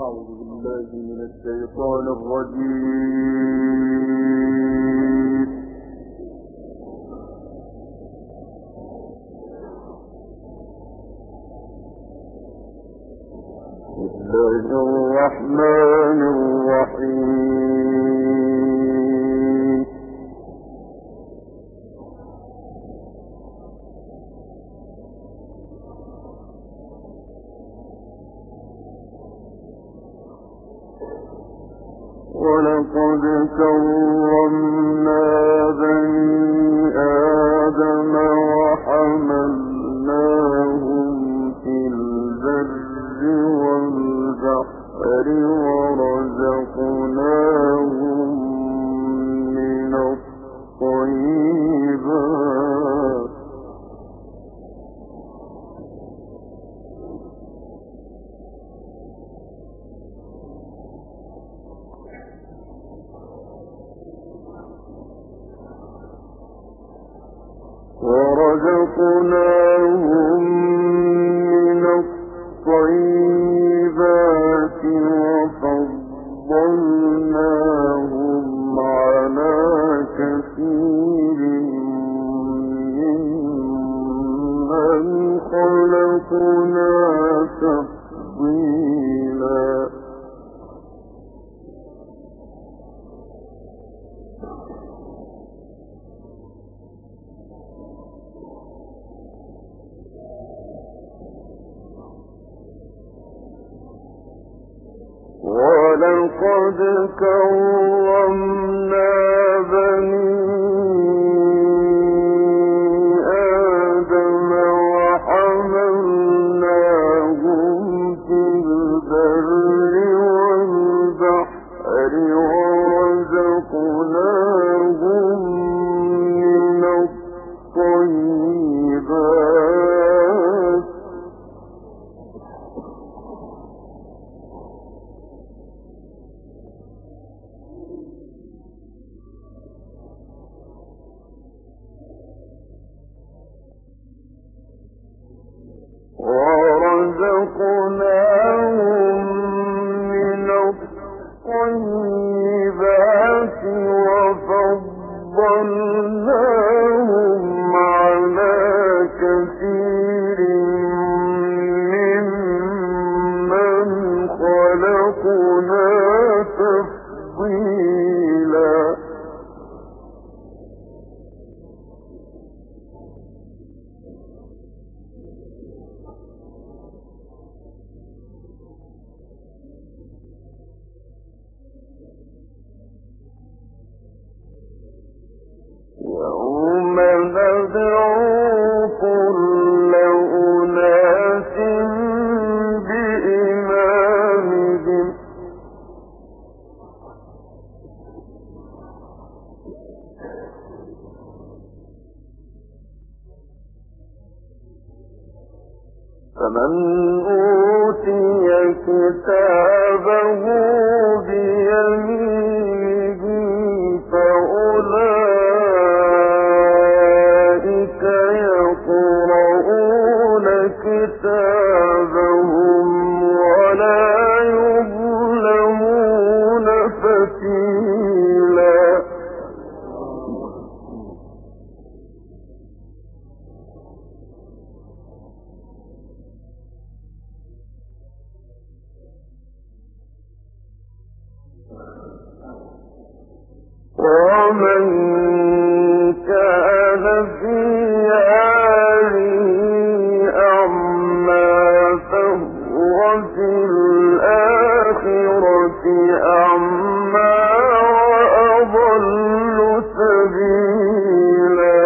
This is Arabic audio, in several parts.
أعوذ بالله من الشيطان الرجيم. بسم الله الرحمن الرحيم. ولقد كرمنا بني آدم وحملناهم في البر والبحر ورزقناهم من الطيبات وفضلناهم على كثير ممن خلقنا تفضيلا. ولقد كرمنا بني آدم وحملناهم في البر والبحر ورزقناهم من الطيبات وفضلناهم على كثير ممن خلقنا تفضيلا. يوم ندعو كل أناس بإمامهم فمن أوتي كتابه بيمينه فأولئك يقرؤون كتابهم ولا يظلمون فتيلا. ومن كان في هذه أعمى فهو في الآخرة أعمى وأضل سبيلا.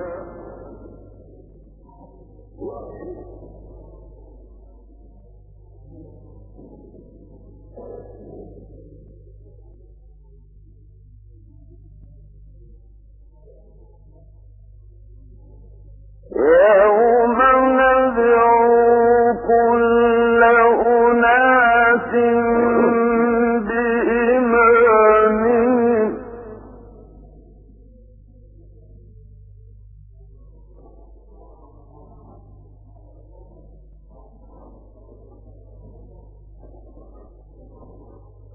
يوم ندعو كل أناس بإمامهم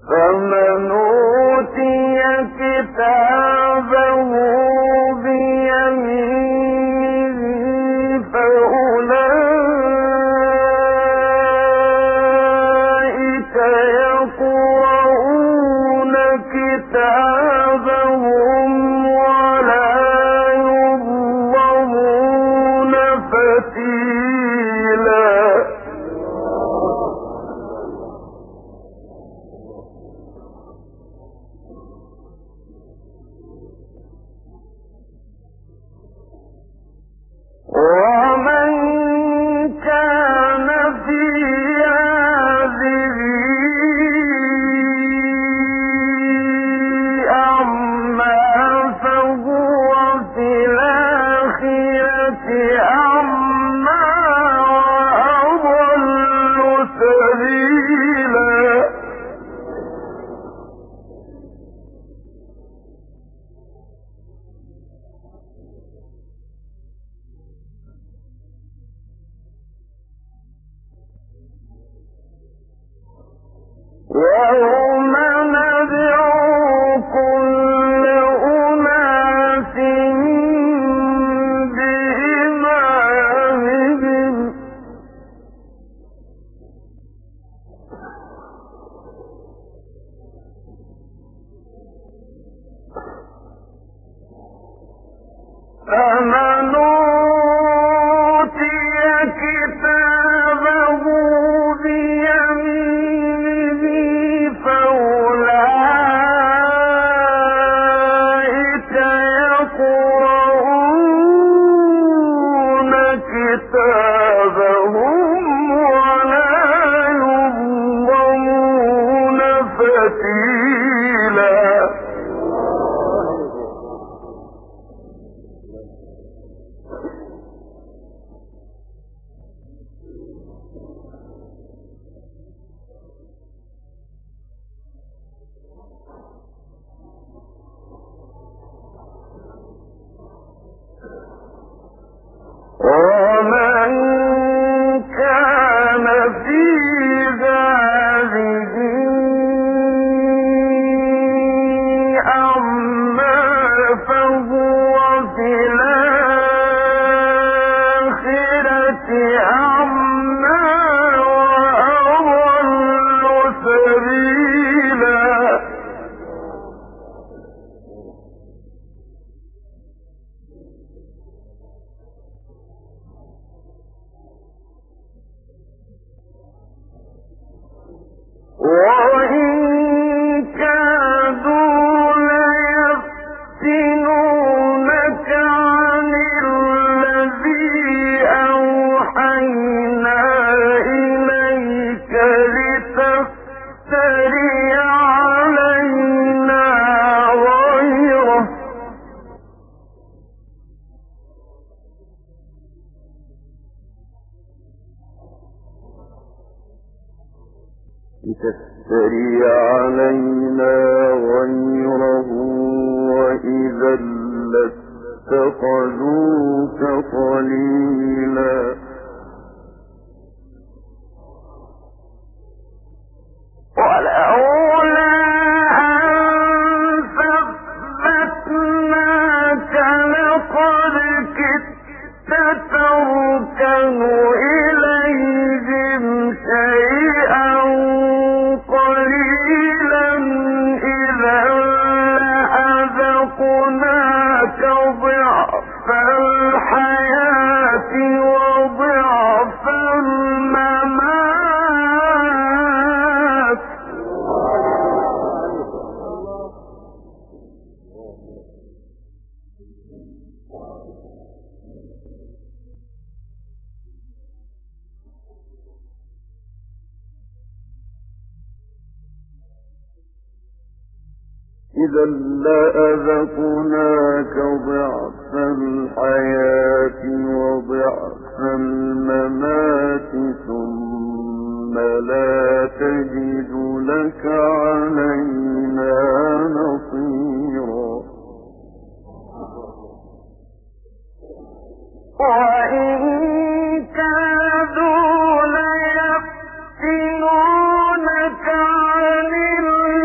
فمن أوتي كتابه بيمينه فأولئك يقرؤون كتابهم ولا يظلمون فتيلا. ومن كان في هذه أعمى فهو في الآخرة أعمى وأضل سبيلا. يوم ندعو كل أناس بإمامهم فمن أوتي كتابه بيمينه فأولئك يقرؤون كتابهم ولا يظلمون فتيلا. ومن كان في هذه أعمى فهو في الآخرة أعمى وأضل سبيلا. وإن كادوا ليفتنونك عن الذي أوحينا إليك لتفتري علينا غيره وإذا لاتخذوك خليلا. ولولا أن ثبتناك لقد كدت تركن إليهم شيئا قليلا إذا لأذقناك ضعف الحياة وضعف الممات. إذا لأذقناك ضعف الحياة وضعف الممات ثم لا تجد لك علينا نصيرا. وإن كادوا ليفتنونك عن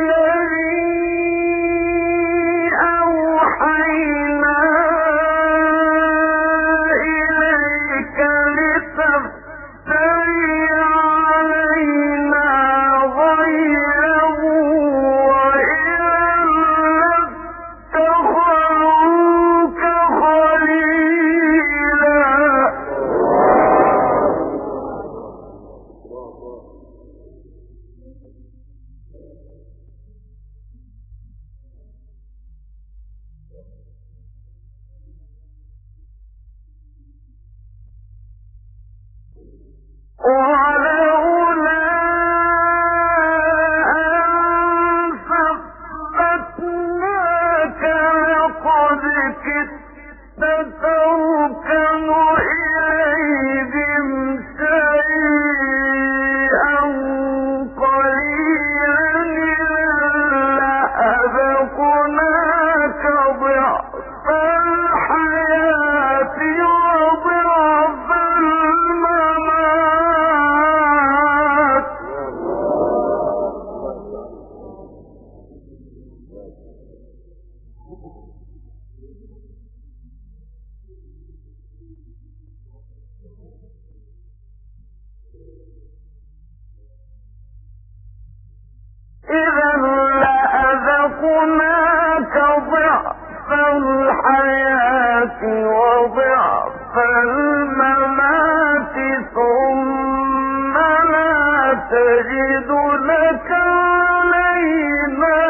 أذقناك ضعف الحياة وضعف الممات ثم لا تجد لك علينا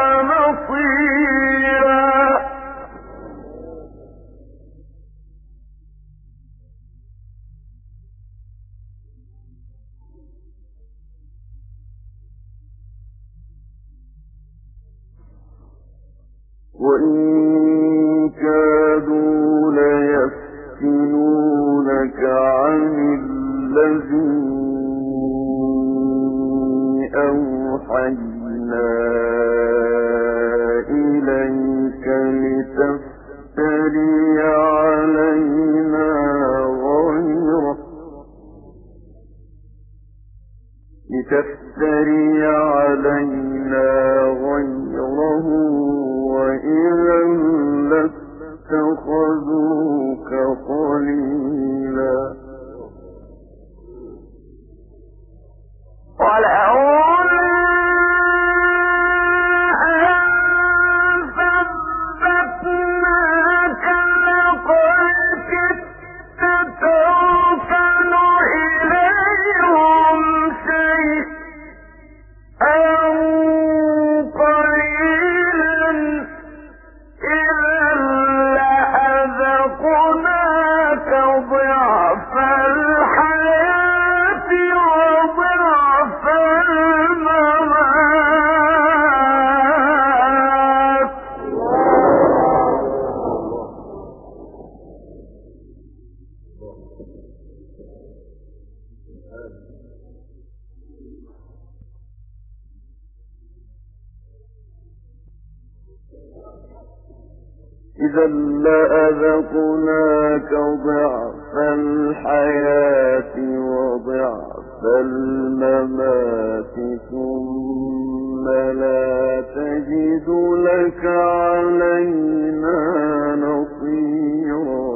نصيرا. وإن كادوا ليفتنونك عن الذي أوحينا إليك لتفتري علينا غيره وإذا لاتخذوك خليلا. إذا لأذقناك ضعف الحياة وضعف الممات ثم لا تجد لك علينا نصيرا.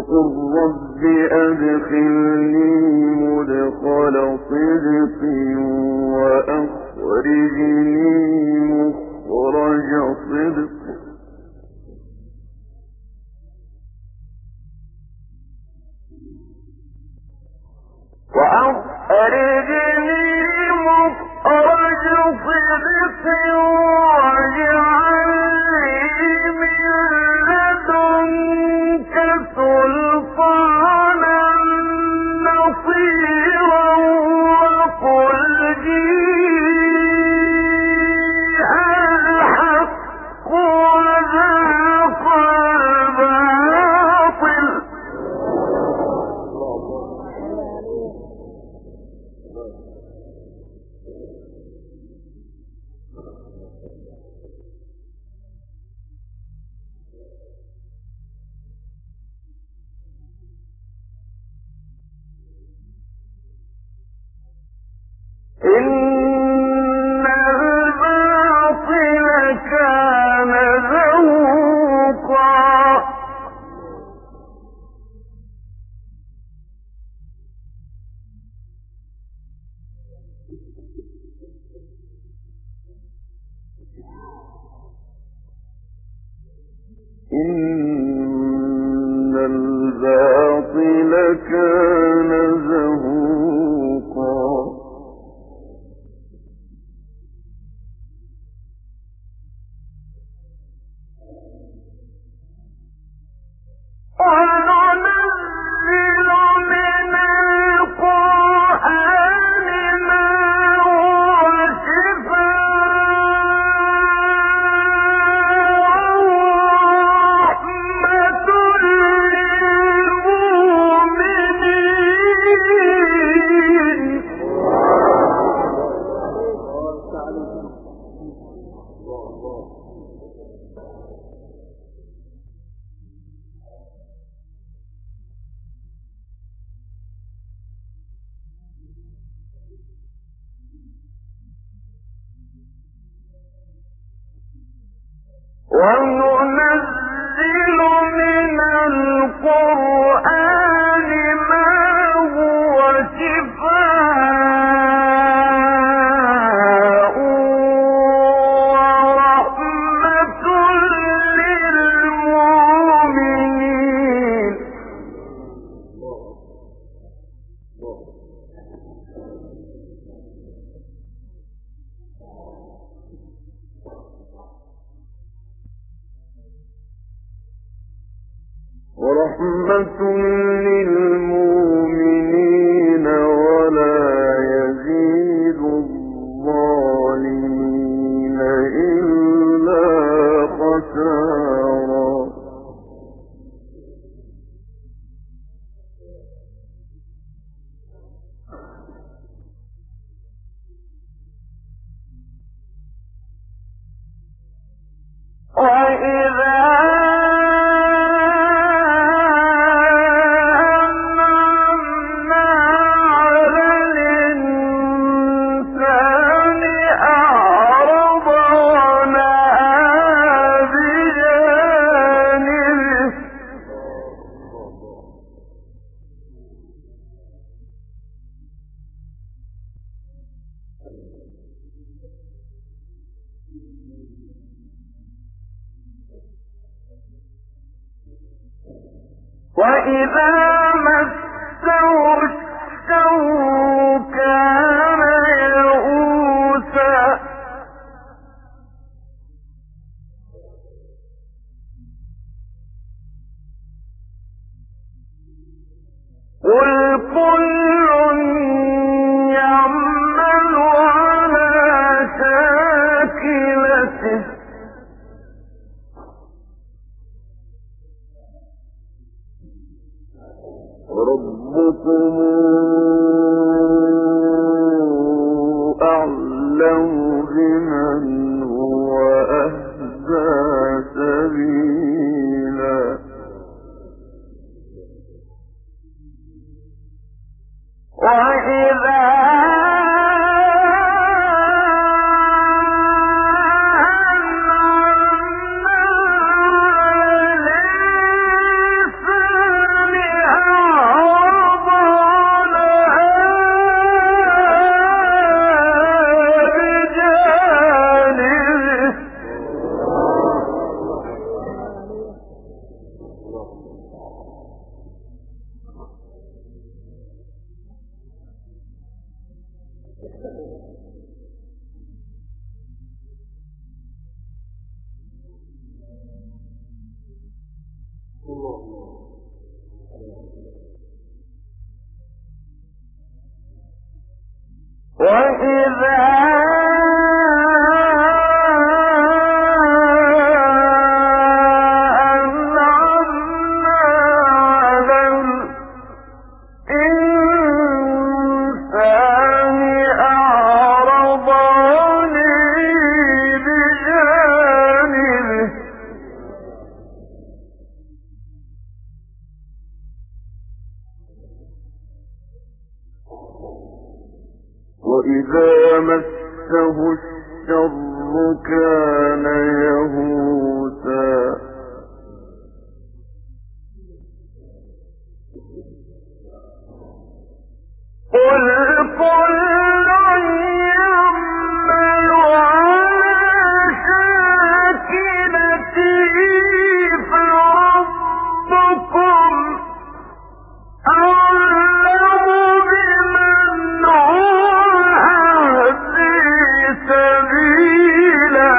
وقل رب أدخلني مدخل صدق وأخرجني مخرج صدق مخرج صدق واجعل لي من لدنك سلطانا نصيرا وقل جيء الحق وزهق الباطل إن الباطل كان زهوقا إن الباطل كان زهوقا وننزل من القرآن ما هو شفاء ورحمة للمؤمنين وننزل من القرآن ما هو شفاء ورحمة للمؤمنين ورحمة للمؤمنين ولا يزيد الظالمين إلا خسارا وإذا وإذا مسه الشر كان يئوسا قل كل يعمل على شاكلته ربكم أعلم بمن هو أهدى سبيلا وإذا أنعمنا على الإنسان وإذا مسه الشر كان يئوسا قل كل يعمل على شاكلته فربكم أعلم بمن هو أهدي سبيلا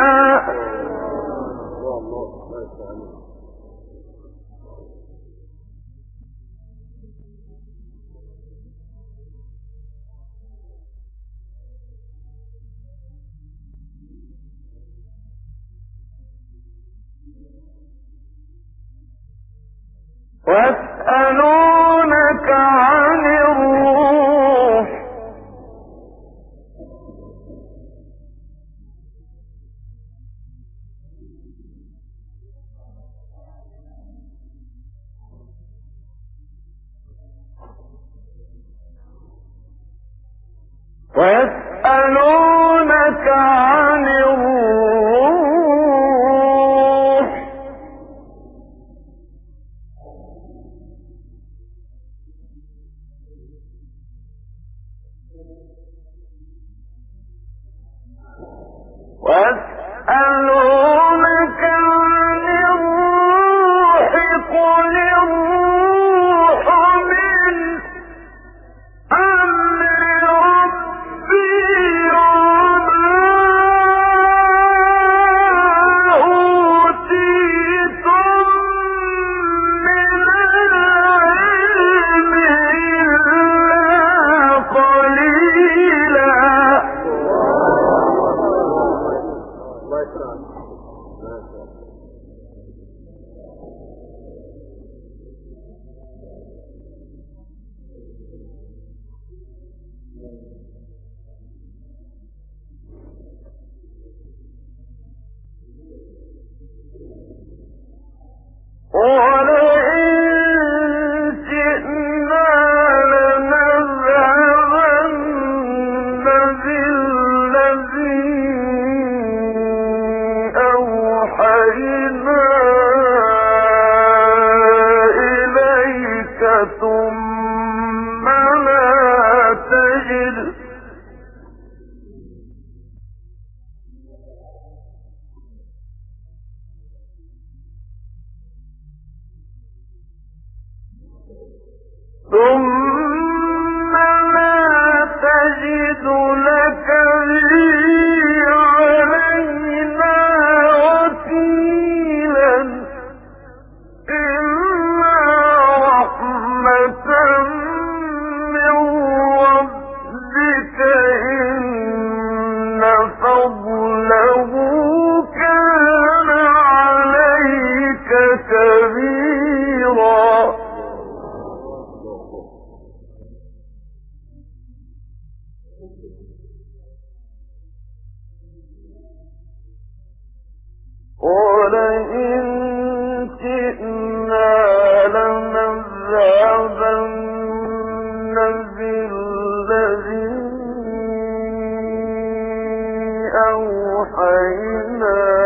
ويسألونك عن الروح ويسألونك عن الروح ويسألونك عن الروح قل الروح من أمر ربي وما أوتيتم من العلم إلا قليلا ولئن شئنا لنذهبن بالذي أوحينا إليك ثم لا تجد لك به علينا وكيلا إلا رحمة من ربك إن فضله كان عليك كبيرا ولئن شئنا لنذهبن بالذي أوحينا